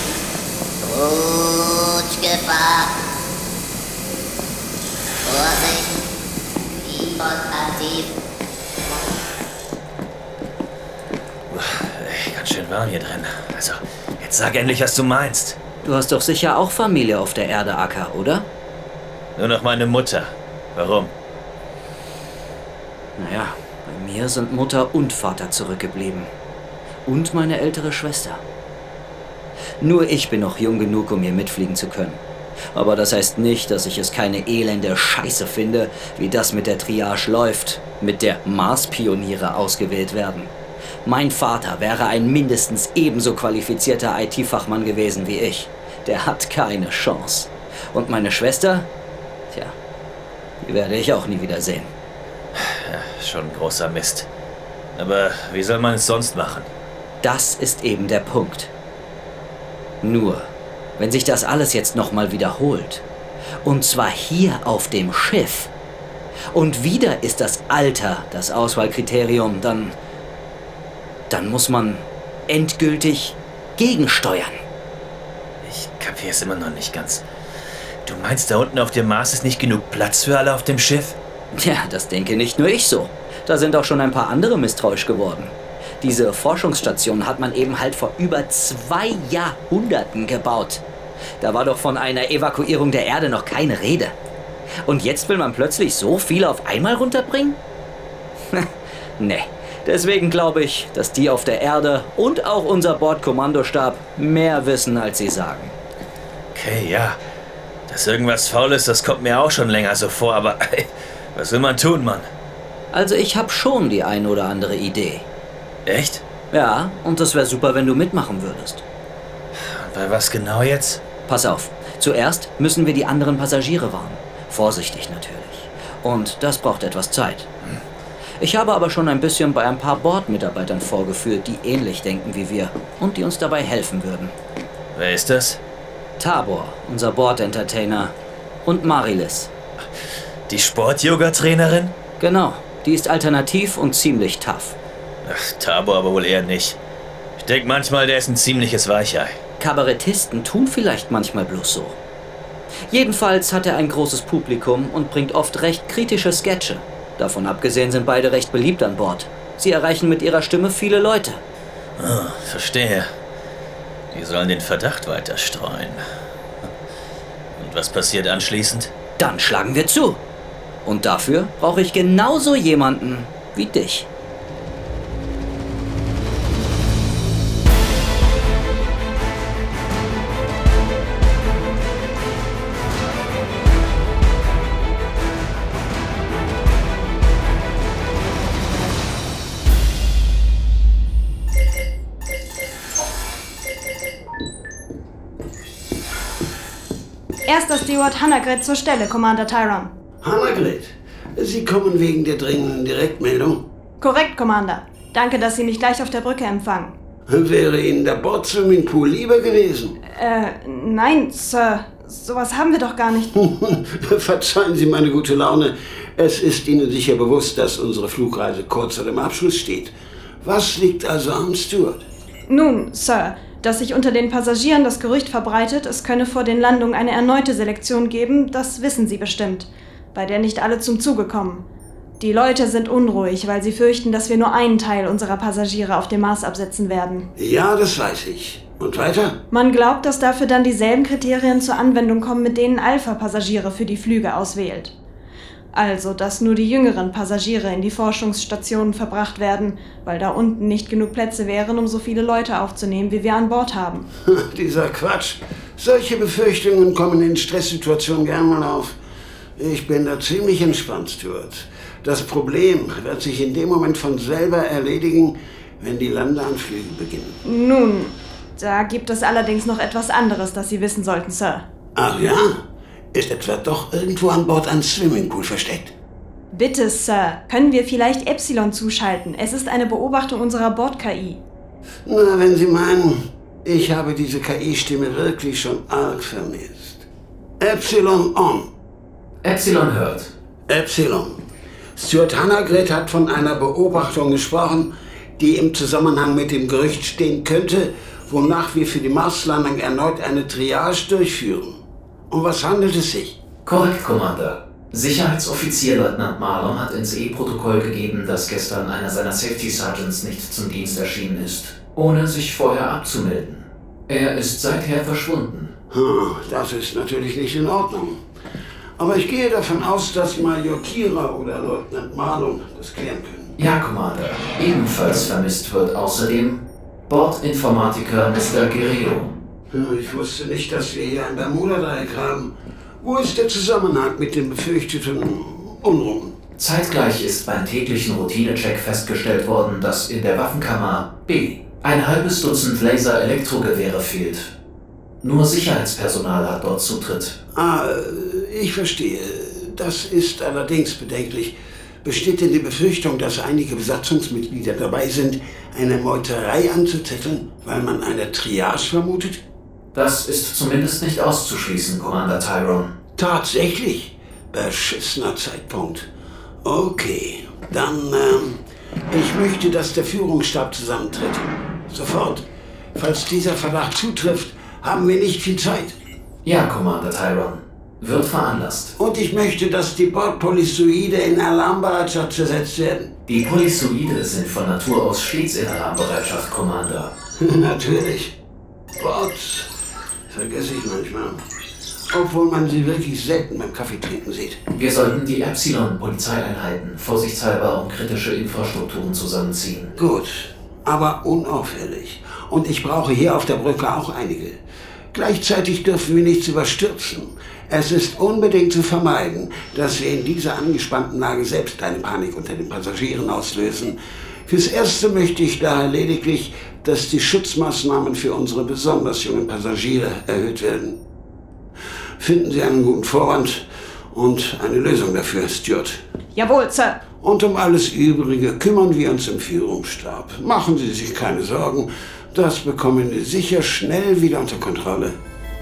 Rutschgefahr. Vorsicht! Cleanbot aktiv. Ganz schön warm hier drin. Also, jetzt sag endlich, was du meinst. Du hast doch sicher auch Familie auf der Erde, Acker, oder? Nur noch meine Mutter. Warum? Naja, bei mir sind Mutter und Vater zurückgeblieben. Und meine ältere Schwester. Nur ich bin noch jung genug, um hier mitfliegen zu können. Aber das heißt nicht, dass ich es keine elende Scheiße finde, wie das mit der Triage läuft, mit der Mars-Pioniere ausgewählt werden. Mein Vater wäre ein mindestens ebenso qualifizierter I T-Fachmann gewesen wie ich. Der hat keine Chance. Und meine Schwester? Tja, die werde ich auch nie wieder sehen. Ja, schon ein großer Mist. Aber wie soll man es sonst machen? Das ist eben der Punkt. Nur, wenn sich das alles jetzt nochmal wiederholt, und zwar hier auf dem Schiff, und wieder ist das Alter das Auswahlkriterium, dann... dann muss man endgültig gegensteuern. Ich kapiere es immer noch nicht ganz. Du meinst, da unten auf dem Mars ist nicht genug Platz für alle auf dem Schiff? Ja, das denke nicht nur ich so. Da sind auch schon ein paar andere misstrauisch geworden. Diese Forschungsstation hat man eben halt vor über zwei Jahrhunderten gebaut. Da war doch von einer Evakuierung der Erde noch keine Rede. Und jetzt will man plötzlich so viel auf einmal runterbringen? Nee. Deswegen glaube ich, dass die auf der Erde und auch unser Bordkommandostab mehr wissen, als sie sagen. Okay, ja. Dass irgendwas faul ist, das kommt mir auch schon länger so vor, aber was will man tun, Mann? Also ich habe schon die ein oder andere Idee. Echt? Ja, und das wäre super, wenn du mitmachen würdest. Bei was genau jetzt? Pass auf. Zuerst müssen wir die anderen Passagiere warnen. Vorsichtig natürlich. Und das braucht etwas Zeit. Ich habe aber schon ein bisschen bei ein paar Bordmitarbeitern vorgeführt, die ähnlich denken wie wir und die uns dabei helfen würden. Wer ist das? Tabor, unser Bord-Entertainer. Und Marilis. Die Sport-Yoga-Trainerin? Genau. Die ist alternativ und ziemlich tough. Ach, Tabor aber wohl eher nicht. Ich denke manchmal, der ist ein ziemliches Weichei. Kabarettisten tun vielleicht manchmal bloß so. Jedenfalls hat er ein großes Publikum und bringt oft recht kritische Sketche. Davon abgesehen sind beide recht beliebt an Bord. Sie erreichen mit ihrer Stimme viele Leute. Ah, verstehe. Die sollen den Verdacht weiter streuen. Und was passiert anschließend? Dann schlagen wir zu. Und dafür brauche ich genauso jemanden wie dich. Erster Steward Hannagrid zur Stelle, Commander Tyron. Hannagrid, Sie kommen wegen der dringenden Direktmeldung? Korrekt, Commander. Danke, dass Sie mich gleich auf der Brücke empfangen. Wäre Ihnen der Bord-Swimmingpool lieber gewesen? Äh, nein, Sir. Sowas haben wir doch gar nicht. Verzeihen Sie meine gute Laune. Es ist Ihnen sicher bewusst, dass unsere Flugreise kurz vor dem Abschluss steht. Was liegt also am Steward? Nun, Sir, dass sich unter den Passagieren das Gerücht verbreitet, es könne vor den Landungen eine erneute Selektion geben, das wissen Sie bestimmt, bei der nicht alle zum Zuge kommen. Die Leute sind unruhig, weil sie fürchten, dass wir nur einen Teil unserer Passagiere auf dem Mars absetzen werden. Ja, das weiß ich. Und weiter? Man glaubt, dass dafür dann dieselben Kriterien zur Anwendung kommen, mit denen Alpha Passagiere für die Flüge auswählt. Also, dass nur die jüngeren Passagiere in die Forschungsstationen verbracht werden, weil da unten nicht genug Plätze wären, um so viele Leute aufzunehmen, wie wir an Bord haben. Dieser Quatsch. Solche Befürchtungen kommen in Stresssituationen gern mal auf. Ich bin da ziemlich entspannt, Stuart. Das Problem wird sich in dem Moment von selber erledigen, wenn die Landeanflüge beginnen. Nun, da gibt es allerdings noch etwas anderes, das Sie wissen sollten, Sir. Ach ja? Ist etwa doch irgendwo an Bord ein Swimmingpool versteckt? Bitte, Sir, können wir vielleicht Epsilon zuschalten? Es ist eine Beobachtung unserer Bord-K I. Na, wenn Sie meinen, ich habe diese K I-Stimme wirklich schon arg vermisst. Epsilon on. Epsilon hört. Epsilon. Stuart Hannagrid hat von einer Beobachtung gesprochen, die im Zusammenhang mit dem Gerücht stehen könnte, wonach wir für die Marslandung erneut eine Triage durchführen. Um was handelt es sich? Korrekt, Commander. Sicherheitsoffizier Leutnant Marlon hat ins E-Protokoll gegeben, dass gestern einer seiner Safety Sergeants nicht zum Dienst erschienen ist, ohne sich vorher abzumelden. Er ist seither verschwunden. Hm, das ist natürlich nicht in Ordnung. Aber ich gehe davon aus, dass Major Kira oder Leutnant Marlon das klären können. Ja, Commander. Ebenfalls vermisst wird außerdem Bordinformatiker Mister Guerrero. Ich wusste nicht, dass wir hier ein Bermuda-Dreieck haben. Wo ist der Zusammenhang mit den befürchteten Unruhen? Zeitgleich ist beim täglichen Routinecheck festgestellt worden, dass in der Waffenkammer B ein halbes Dutzend Laser-Elektrogewehre fehlt. Nur Sicherheitspersonal hat dort Zutritt. Ah, ich verstehe. Das ist allerdings bedenklich. Besteht denn die Befürchtung, dass einige Besatzungsmitglieder dabei sind, eine Meuterei anzuzetteln, weil man eine Triage vermutet? Das ist zumindest nicht auszuschließen, Commander Tyrone. Tatsächlich? Beschissener Zeitpunkt. Okay, dann, ähm, ich möchte, dass der Führungsstab zusammentritt. Sofort. Falls dieser Verdacht zutrifft, haben wir nicht viel Zeit. Ja, Commander Tyrone. Wird veranlasst. Und ich möchte, dass die Bordpolyzoide in Alarmbereitschaft versetzt werden. Die Polyzoide sind von Natur aus stets in Alarmbereitschaft, Commander. Natürlich. Bord vergesse ich manchmal. Obwohl man sie wirklich selten beim Kaffee trinken sieht. Wir sollten die Epsilon-Polizeieinheiten vorsichtshalber um kritische Infrastrukturen zusammenziehen. Gut, aber unauffällig. Und ich brauche hier auf der Brücke auch einige. Gleichzeitig dürfen wir nichts überstürzen. Es ist unbedingt zu vermeiden, dass wir in dieser angespannten Lage selbst eine Panik unter den Passagieren auslösen. Fürs Erste möchte ich daher lediglich, dass die Schutzmaßnahmen für unsere besonders jungen Passagiere erhöht werden. Finden Sie einen guten Vorwand und eine Lösung dafür, Stuart. Jawohl, Sir. Und um alles Übrige kümmern wir uns im Führungsstab. Machen Sie sich keine Sorgen, das bekommen wir sicher schnell wieder unter Kontrolle.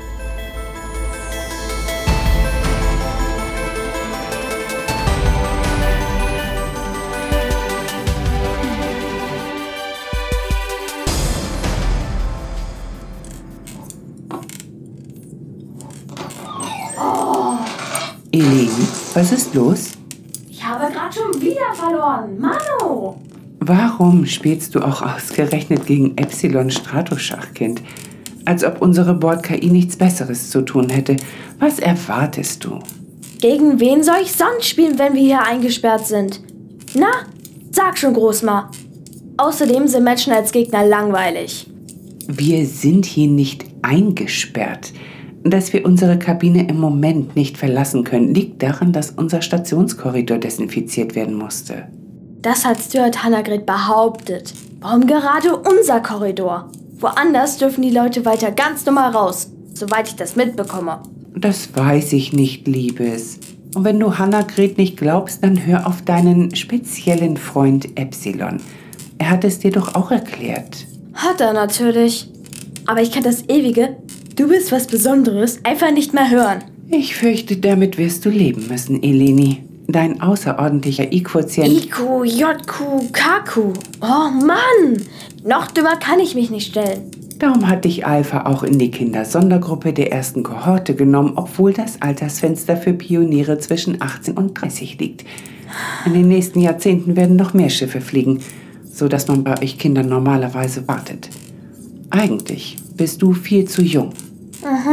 Eleni, was ist los? Ich habe gerade schon wieder verloren. Mano! Warum spielst du auch ausgerechnet gegen Epsilon Stratoschachkind? Als ob unsere Bord-K I nichts Besseres zu tun hätte. Was erwartest du? Gegen wen soll ich sonst spielen, wenn wir hier eingesperrt sind? Na, sag schon, Großma. Außerdem sind Menschen als Gegner langweilig. Wir sind hier nicht eingesperrt. Dass wir unsere Kabine im Moment nicht verlassen können, liegt daran, dass unser Stationskorridor desinfiziert werden musste. Das hat Stuart Hannagrid behauptet. Warum gerade unser Korridor? Woanders dürfen die Leute weiter ganz normal raus, soweit ich das mitbekomme. Das weiß ich nicht, Liebes. Und wenn du Hannagrid nicht glaubst, dann hör auf deinen speziellen Freund Epsilon. Er hat es dir doch auch erklärt. Hat er natürlich. Aber ich kann das ewige "Du bist was Besonderes" einfach nicht mehr hören. Ich fürchte, damit wirst du leben müssen, Eleni. Dein außerordentlicher I-Quotient... I Q, J Q, K Q. Oh Mann! Noch dümmer kann ich mich nicht stellen. Darum hat dich Alpha auch in die Kindersondergruppe der ersten Kohorte genommen, obwohl das Altersfenster für Pioniere zwischen achtzehn und dreißig liegt. In den nächsten Jahrzehnten werden noch mehr Schiffe fliegen, sodass man bei euch Kindern normalerweise wartet. Eigentlich bist du viel zu jung. Aha,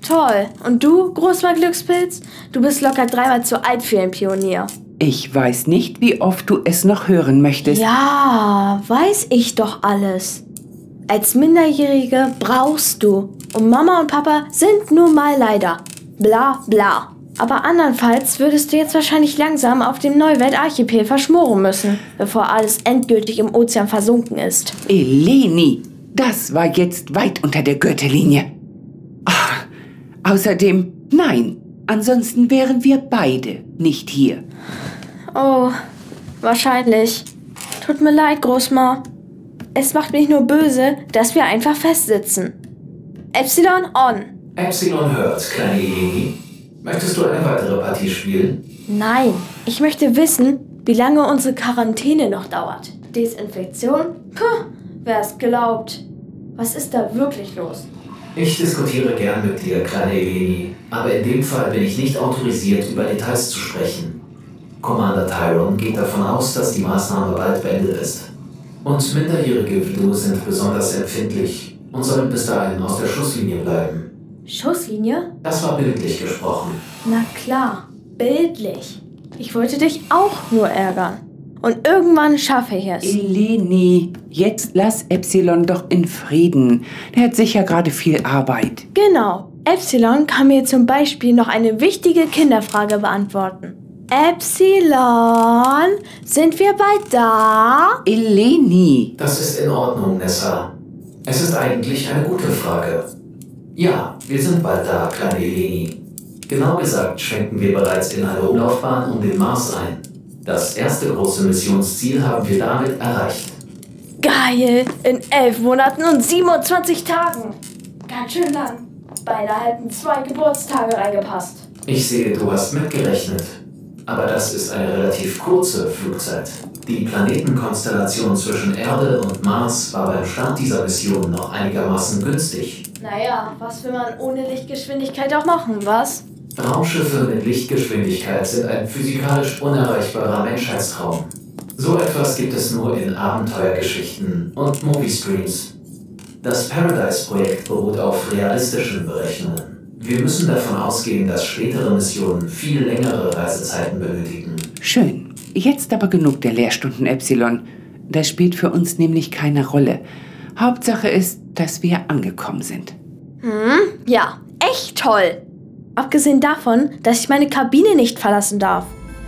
Toll. Und du, Großmann Glückspilz? Du bist locker dreimal zu alt für einen Pionier. Ich weiß nicht, wie oft du es noch hören möchtest. Ja, weiß ich doch alles. Als Minderjährige brauchst du. Und Mama und Papa sind nun mal leider. Bla bla. Aber andernfalls würdest du jetzt wahrscheinlich langsam auf dem Neuweltarchipel verschmoren müssen, bevor alles endgültig im Ozean versunken ist. Eleni, das war jetzt weit unter der Gürtellinie. Ach, außerdem, nein, ansonsten wären wir beide nicht hier. Oh, wahrscheinlich. Tut mir leid, Großma. Es macht mich nur böse, dass wir einfach festsitzen. Epsilon on. Epsilon hört, kleine Eleni. Möchtest du eine weitere Partie spielen? Nein, ich möchte wissen, wie lange unsere Quarantäne noch dauert. Desinfektion? Puh, wer es glaubt. Was ist da wirklich los? Ich diskutiere gern mit dir, kleine Eleni, aber in dem Fall bin ich nicht autorisiert, über Details zu sprechen. Commander Tyron geht davon aus, dass die Maßnahme bald beendet ist. Und Minderjährige wie du sind besonders empfindlich und sollen bis dahin aus der Schusslinie bleiben. Schusslinie? Das war bildlich gesprochen. Na klar, bildlich. Ich wollte dich auch nur ärgern. Und irgendwann schaffe ich es. Eleni, jetzt lass Epsilon doch in Frieden. Der hat sicher gerade viel Arbeit. Genau. Epsilon kann mir zum Beispiel noch eine wichtige Kinderfrage beantworten. Epsilon, sind wir bald da? Eleni. Das ist in Ordnung, Nessa. Es ist eigentlich eine gute Frage. Ja, wir sind bald da, kleine Eleni. Genau gesagt schwenken wir bereits in eine Umlaufbahn um den Mars ein. Das erste große Missionsziel haben wir damit erreicht. Geil! In elf Monaten und siebenundzwanzig Tagen. Ganz schön lang. Beinahe hätten zwei Geburtstage reingepasst. Ich sehe, du hast mitgerechnet. Aber das ist eine relativ kurze Flugzeit. Die Planetenkonstellation zwischen Erde und Mars war beim Start dieser Mission noch einigermaßen günstig. Naja, was will man ohne Lichtgeschwindigkeit auch machen, was? Raumschiffe mit Lichtgeschwindigkeit sind ein physikalisch unerreichbarer Menschheitstraum. So etwas gibt es nur in Abenteuergeschichten und Moviestreams. Das Paradise-Projekt beruht auf realistischen Berechnungen. Wir müssen davon ausgehen, dass spätere Missionen viel längere Reisezeiten benötigen. Schön. Jetzt aber genug der Lehrstunden, Epsilon. Das spielt für uns nämlich keine Rolle. Hauptsache ist, dass wir angekommen sind. Hm, ja, echt toll. Abgesehen davon, dass ich meine Kabine nicht verlassen darf.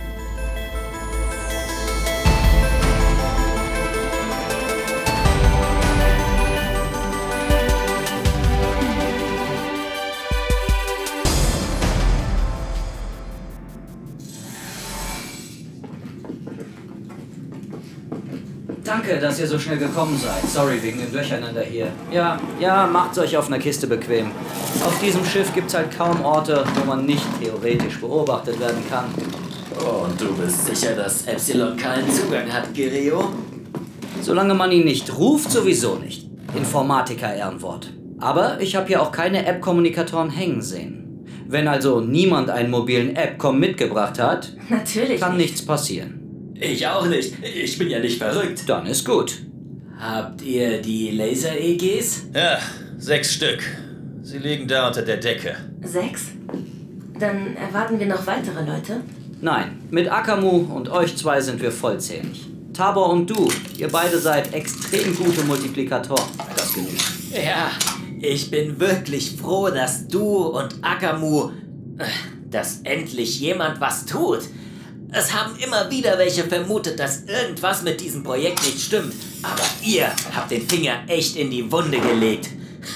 Danke, dass ihr so schnell gekommen seid. Sorry wegen dem Durcheinander hier. Ja, ja, macht's euch auf einer Kiste bequem. Auf diesem Schiff gibt's halt kaum Orte, wo man nicht theoretisch beobachtet werden kann. Oh, und du bist sicher, dass Epsilon keinen Zugang hat, Girio? Solange man ihn nicht ruft, sowieso nicht. Informatiker-Ehrenwort. Aber ich habe hier auch keine App-Kommunikatoren hängen sehen. Wenn also niemand einen mobilen App-Com mitgebracht hat, Natürlich kann nicht. nichts passieren. Ich auch nicht. Ich bin ja nicht verrückt. Dann ist gut. Habt ihr die Laser-E Gs? Ja, sechs Stück. Sie liegen da unter der Decke. Sechs? Dann erwarten wir noch weitere Leute? Nein, mit Akamu und euch zwei sind wir vollzählig. Tabor und du, ihr beide seid extrem gute Multiplikatoren. Das genügt. Ja, ich bin wirklich froh, dass du und Akamu, dass endlich jemand was tut. Es haben immer wieder welche vermutet, dass irgendwas mit diesem Projekt nicht stimmt. Aber ihr habt den Finger echt in die Wunde gelegt.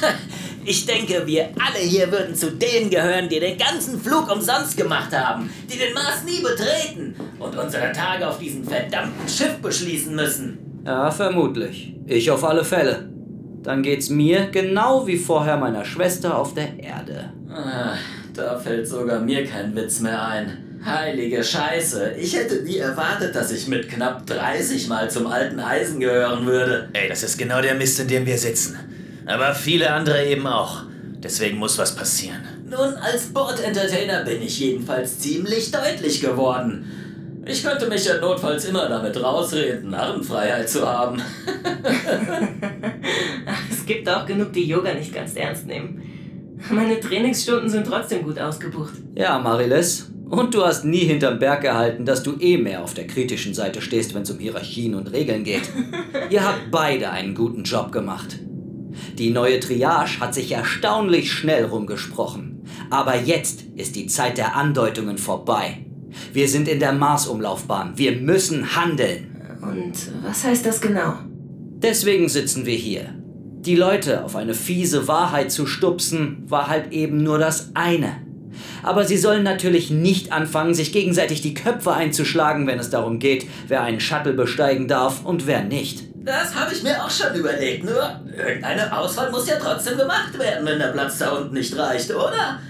Ich denke, wir alle hier würden zu denen gehören, die den ganzen Flug umsonst gemacht haben, die den Mars nie betreten und unsere Tage auf diesem verdammten Schiff beschließen müssen. Ja, vermutlich. Ich auf alle Fälle. Dann geht's mir genau wie vorher meiner Schwester auf der Erde. Ah, da fällt sogar mir kein Witz mehr ein. Heilige Scheiße, ich hätte nie erwartet, dass ich mit knapp dreißig Mal zum alten Eisen gehören würde. Ey, das ist genau der Mist, in dem wir sitzen. Aber viele andere eben auch. Deswegen muss was passieren. Nun, als Bord-Entertainer bin ich jedenfalls ziemlich deutlich geworden. Ich könnte mich ja notfalls immer damit rausreden, Narrenfreiheit zu haben. Es gibt auch genug, die Yoga nicht ganz ernst nehmen. Meine Trainingsstunden sind trotzdem gut ausgebucht. Ja, Marilis. Und du hast nie hinterm Berg gehalten, dass du eh mehr auf der kritischen Seite stehst, wenn es um Hierarchien und Regeln geht. Ihr habt beide einen guten Job gemacht. Die neue Triage hat sich erstaunlich schnell rumgesprochen. Aber jetzt ist die Zeit der Andeutungen vorbei. Wir sind in der Mars-Umlaufbahn. Wir müssen handeln. Und was heißt das genau? Deswegen sitzen wir hier. Die Leute auf eine fiese Wahrheit zu stupsen, war halt eben nur das eine. Aber sie sollen natürlich nicht anfangen, sich gegenseitig die Köpfe einzuschlagen, wenn es darum geht, wer einen Shuttle besteigen darf und wer nicht. Das habe ich mir auch schon überlegt, nur irgendeine Auswahl muss ja trotzdem gemacht werden, wenn der Platz da unten nicht reicht, oder?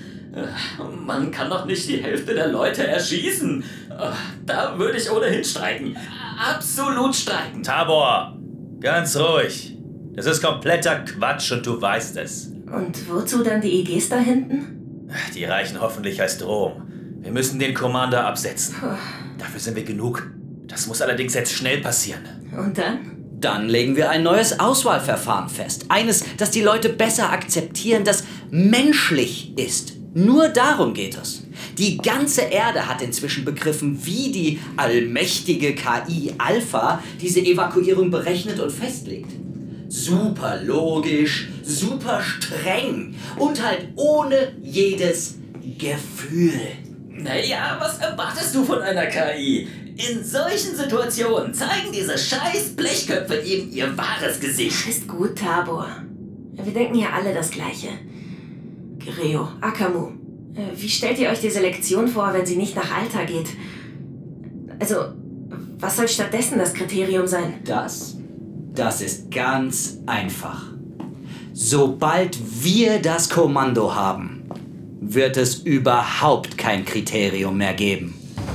Man kann doch nicht die Hälfte der Leute erschießen. Da würde ich ohnehin streiken. Absolut streiken. Tabor, ganz ruhig. Das ist kompletter Quatsch und du weißt es. Und wozu dann die I Gs da hinten? Die reichen hoffentlich als Drohung. Wir müssen den Commander absetzen. Dafür sind wir genug. Das muss allerdings jetzt schnell passieren. Und dann? Dann legen wir ein neues Auswahlverfahren fest. Eines, das die Leute besser akzeptieren, das menschlich ist. Nur darum geht es. Die ganze Erde hat inzwischen begriffen, wie die allmächtige K I Alpha diese Evakuierung berechnet und festlegt. Super logisch, super streng und halt ohne jedes Gefühl. Naja, was erwartest du von einer K I? In solchen Situationen zeigen diese scheiß Blechköpfe eben ihr wahres Gesicht. Ist gut, Tabor. Wir denken ja alle das Gleiche. Greo, Akamu, wie stellt ihr euch die Selektion vor, wenn sie nicht nach Alter geht? Also, was soll stattdessen das Kriterium sein? Das? Das ist ganz einfach. Sobald wir das Kommando haben, wird es überhaupt kein Kriterium mehr geben.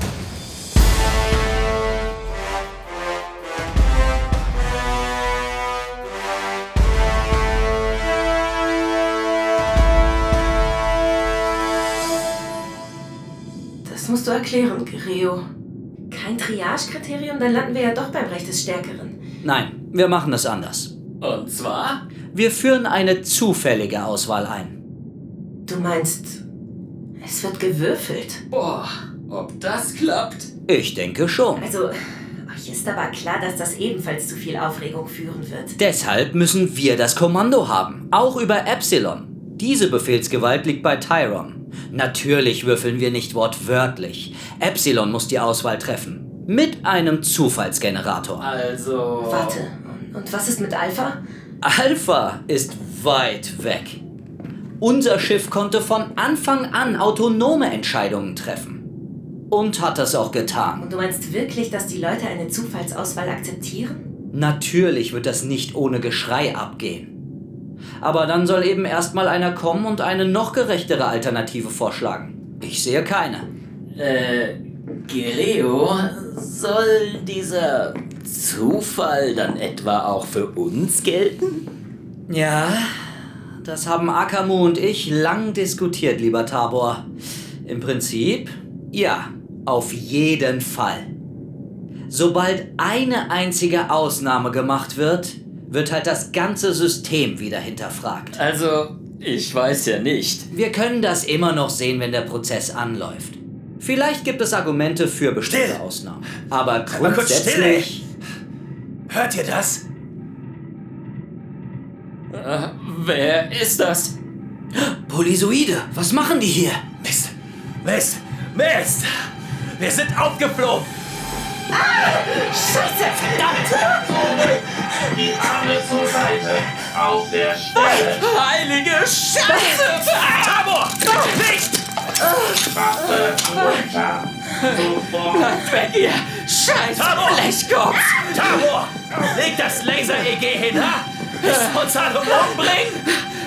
Das musst du erklären, Greo. Kein Triage-Kriterium? Dann landen wir ja doch beim Recht des Stärkeren. Nein, wir machen es anders. Und zwar? Wir führen eine zufällige Auswahl ein. Du meinst, es wird gewürfelt? Boah, ob das klappt? Ich denke schon. Also, euch ist aber klar, dass das ebenfalls zu viel Aufregung führen wird. Deshalb müssen wir das Kommando haben, auch über Epsilon. Diese Befehlsgewalt liegt bei Tyron. Natürlich würfeln wir nicht wortwörtlich. Epsilon muss die Auswahl treffen. Mit einem Zufallsgenerator. Also... Warte, und was ist mit Alpha? Alpha ist weit weg. Unser Schiff konnte von Anfang an autonome Entscheidungen treffen. Und hat das auch getan. Und du meinst wirklich, dass die Leute eine Zufallsauswahl akzeptieren? Natürlich wird das nicht ohne Geschrei abgehen. Aber dann soll eben erstmal einer kommen und eine noch gerechtere Alternative vorschlagen. Ich sehe keine. Äh, Greo, soll dieser Zufall dann etwa auch für uns gelten? Ja, das haben Akamu und ich lang diskutiert, lieber Tabor. Im Prinzip, ja, auf jeden Fall. Sobald eine einzige Ausnahme gemacht wird, wird halt das ganze System wieder hinterfragt. Also, ich weiß ja nicht. Wir können das immer noch sehen, wenn der Prozess anläuft. Vielleicht gibt es Argumente für bestimmte Still. Ausnahmen. Aber Mal kurz grundsätzlich... Hört ihr das? Äh, wer ist das? Polyzoide, was machen die hier? Mist, Mist, Mist! Wir sind aufgeflogen! Ah, Scheiße, verdammt! Die Arme zur Seite, auf der Stelle. Heilige Scheiße! Tabor! Nicht! Waffe runter. Sofort. Weg hier! Scheiß Tabor! Blechkopf! Tabor! Leg das Laser-E G hin, ha? Müssen uns alle umbringen?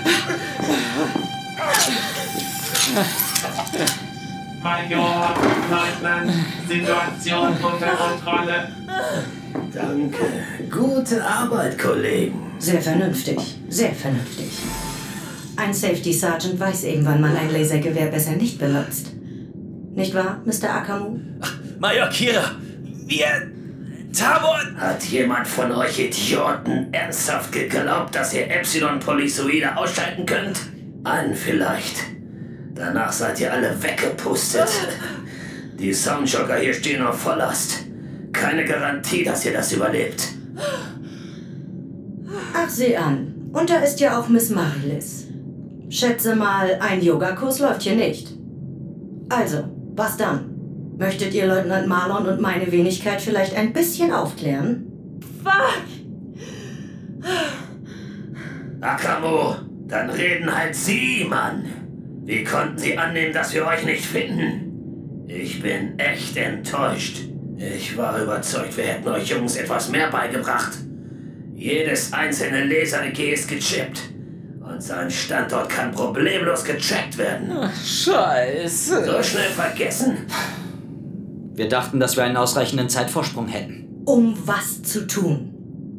Major, Leutnant, Situation unter Kontrolle. Danke. Gute Arbeit, Kollegen. Sehr vernünftig, sehr vernünftig. Ein Safety Sergeant weiß eben, wann man ein Lasergewehr besser nicht benutzt. Nicht wahr, Mister Akamu? Major Kira, wir... Tabor... Hat jemand von euch Idioten ernsthaft geglaubt, dass ihr Epsilon Polyzoide ausschalten könnt? Einen vielleicht. Danach seid ihr alle weggepustet. Die Soundjogger hier stehen auf Volllast. Keine Garantie, dass ihr das überlebt. Ach, sieh an. Und da ist ja auch Miss Marilis. Schätze mal, ein Yogakurs läuft hier nicht. Also, was dann? Möchtet ihr Leutnant Marlon und meine Wenigkeit vielleicht ein bisschen aufklären? Fuck! Akamu, dann reden halt Sie, Mann. Wie konnten Sie annehmen, dass wir euch nicht finden? Ich bin echt enttäuscht. Ich war überzeugt, wir hätten euch Jungs etwas mehr beigebracht. Jedes einzelne Laser-I G ist gechippt. Und sein Standort kann problemlos gecheckt werden. Ach, Scheiße. So schnell vergessen? Wir dachten, dass wir einen ausreichenden Zeitvorsprung hätten. Um was zu tun?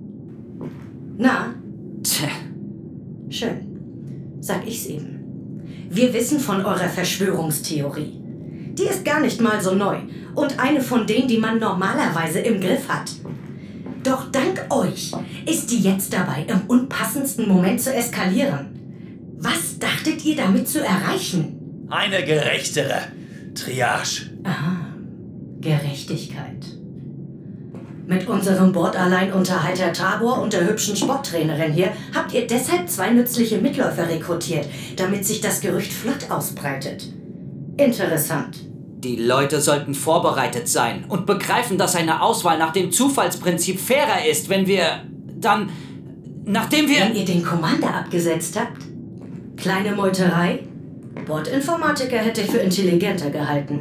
Na? Tja. Schön. Sag ich's eben. Wir wissen von eurer Verschwörungstheorie. Die ist gar nicht mal so neu und eine von denen, die man normalerweise im Griff hat. Doch dank euch ist die jetzt dabei, im unpassendsten Moment zu eskalieren. Was dachtet ihr damit zu erreichen? Eine gerechtere Triage. Aha, Gerechtigkeit. Mit unserem Bordalleinunterhalter Tabor und der hübschen Sporttrainerin hier habt ihr deshalb zwei nützliche Mitläufer rekrutiert, damit sich das Gerücht flott ausbreitet. Interessant. Die Leute sollten vorbereitet sein und begreifen, dass eine Auswahl nach dem Zufallsprinzip fairer ist, wenn wir dann, nachdem wir... Wenn ihr den Commander abgesetzt habt? Kleine Meuterei? Bordinformatiker hätte ich für intelligenter gehalten.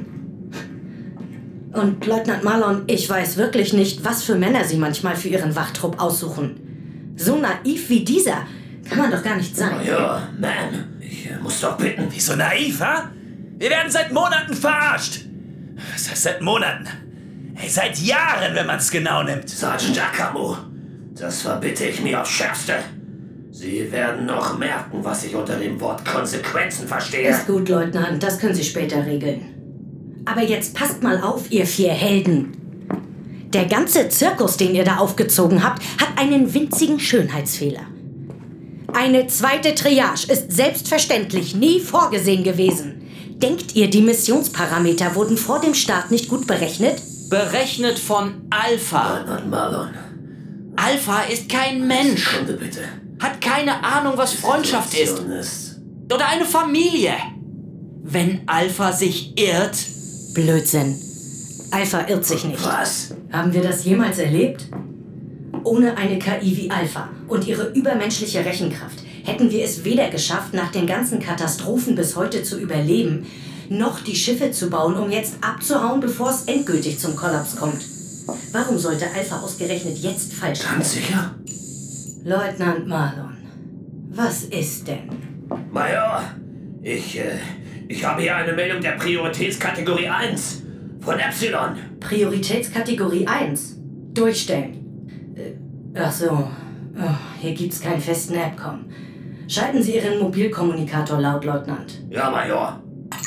Und Leutnant Marlon, ich weiß wirklich nicht, was für Männer Sie manchmal für Ihren Wachtrupp aussuchen. So naiv wie dieser kann man doch gar nicht sein. Ja, Ma'am, ich äh, muss doch bitten. Wieso naiv, ha? Wir werden seit Monaten verarscht. Was heißt seit Monaten? Hey, seit Jahren, wenn man es genau nimmt. Sergeant Akamu, das verbitte ich mir aufs Schärfste. Sie werden noch merken, was ich unter dem Wort Konsequenzen verstehe. Ist gut, Leutnant, das können Sie später regeln. Aber jetzt passt mal auf, ihr vier Helden. Der ganze Zirkus, den ihr da aufgezogen habt, hat einen winzigen Schönheitsfehler. Eine zweite Triage ist selbstverständlich nie vorgesehen gewesen. Denkt ihr, die Missionsparameter wurden vor dem Start nicht gut berechnet? Berechnet von Alpha. Leutnant Marlon. Alpha ist kein Mensch. Sekunde bitte. Hat keine Ahnung, was Freundschaft ist. ist. Oder eine Familie. Wenn Alpha sich irrt... Blödsinn. Alpha irrt sich nicht. Was? Haben wir das jemals erlebt? Ohne eine K I wie Alpha und ihre übermenschliche Rechenkraft hätten wir es weder geschafft, nach den ganzen Katastrophen bis heute zu überleben, noch die Schiffe zu bauen, um jetzt abzuhauen, bevor es endgültig zum Kollaps kommt. Warum sollte Alpha ausgerechnet jetzt falsch sein? Ganz sicher? Leutnant Marlon, was ist denn? Major, ich, äh, ich habe hier eine Meldung der Prioritätskategorie eins von Epsilon. Prioritätskategorie eins? Durchstellen. Äh, ach so, oh, hier gibt's keinen festen Appcom. Schalten Sie Ihren Mobilkommunikator laut, Leutnant. Ja, Major.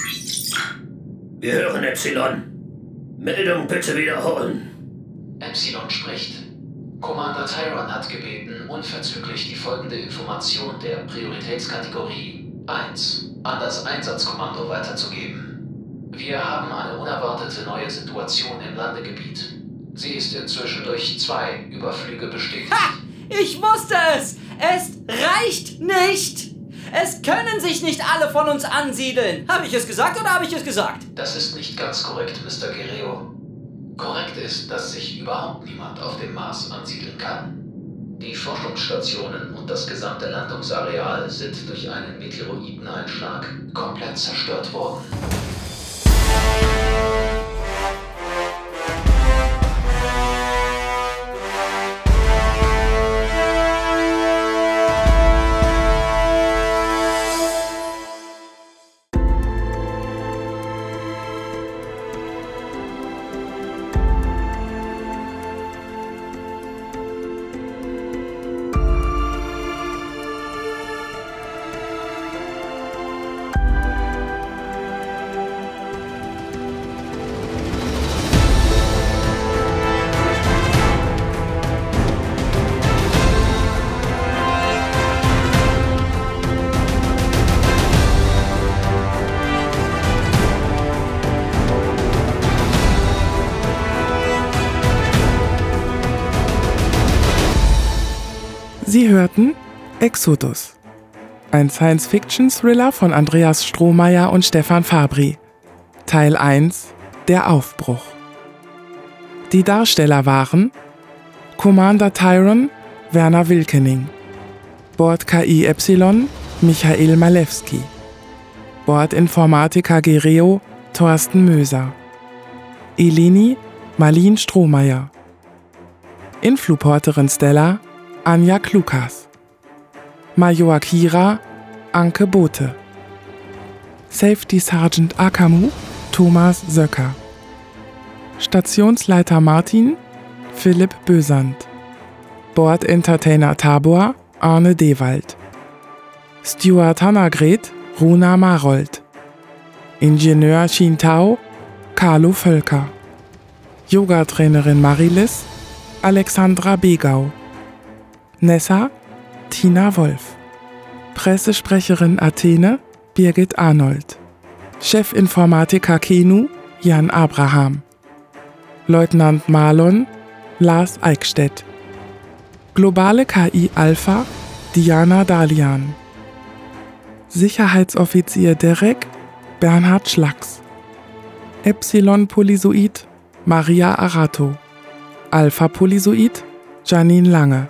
Wir hören Epsilon. Meldung bitte wiederholen. Epsilon spricht. Commander Tyron hat gebeten, unverzüglich die folgende Information der Prioritätskategorie eins an das Einsatzkommando weiterzugeben. Wir haben eine unerwartete neue Situation im Landegebiet. Sie ist inzwischen durch zwei Überflüge bestätigt. Ha! Ich wusste es! Es reicht nicht! Es können sich nicht alle von uns ansiedeln. Habe ich es gesagt oder habe ich es gesagt? Das ist nicht ganz korrekt, Mister Guerrero. Korrekt ist, dass sich überhaupt niemand auf dem Mars ansiedeln kann. Die Forschungsstationen und das gesamte Landungsareal sind durch einen Meteoriteneinschlag komplett zerstört worden. Sie hörten Exodus, ein Science-Fiction-Thriller von Andreas Strohmeier und Stefan Fabri. Teil eins, der Aufbruch. Die Darsteller waren Commander Tyron, Werner Wilkening, Bord-K I Epsilon, Michael Malewski, Bordinformatiker Gereo, Thorsten Möser, Eleni, Marlin Strohmeier, Influporterin Stella, Anja Klukas, Major Kira, Anke Bote, Safety Sergeant Akamu, Thomas Söcker, Stationsleiter Martin, Philipp Bösand, Bord-Entertainer Tabor, Arne Dewald, Steward Hannagret, Runa Marold, Ingenieur Chintao, Carlo Völker, Yogatrainerin Marilis, Alexandra Begau, Nessa, Tina Wolf, Pressesprecherin Athene, Birgit Arnold, Chefinformatiker Kenu, Jan Abraham, Leutnant Marlon, Lars Eickstedt, Globale K I Alpha, Diana Dalian, Sicherheitsoffizier Derek, Bernhard Schlacks, Epsilon Polyzoid, Maria Arato, Alpha Polyzoid, Janine Lange.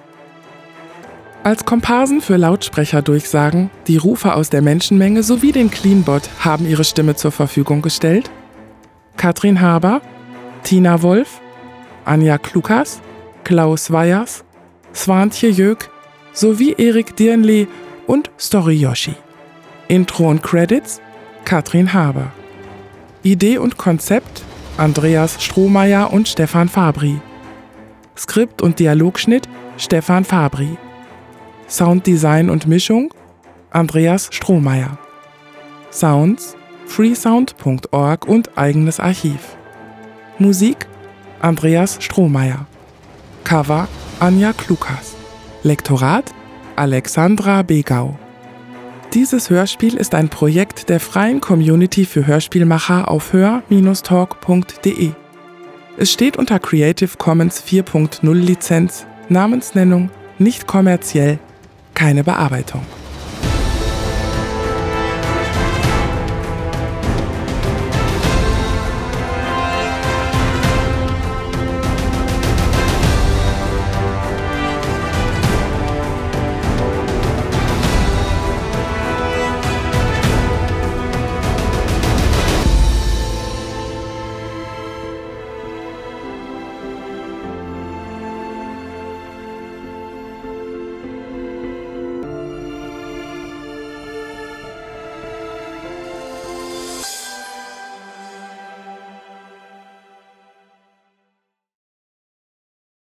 Als Komparsen für Lautsprecherdurchsagen, die Rufe aus der Menschenmenge sowie den Cleanbot haben ihre Stimme zur Verfügung gestellt Katrin Haber, Tina Wolf, Anja Klukas, Klaus Weyers, Swantje Jök sowie Erik Dirnle und Story Yoshi. Intro und Credits Katrin Haber. Idee und Konzept Andreas Strohmeier und Stefan Fabri. Skript und Dialogschnitt Stefan Fabri. Sounddesign und Mischung Andreas Strohmeier. Sounds freesound punkt org und eigenes Archiv. Musik Andreas Strohmeier. Cover Anja Klukas. Lektorat Alexandra Begau. Dieses Hörspiel ist ein Projekt der freien Community für Hörspielmacher auf hör Bindestrich talk punkt de. Es steht unter Creative Commons vier Punkt null Lizenz, Namensnennung, nicht kommerziell, keine Bearbeitung.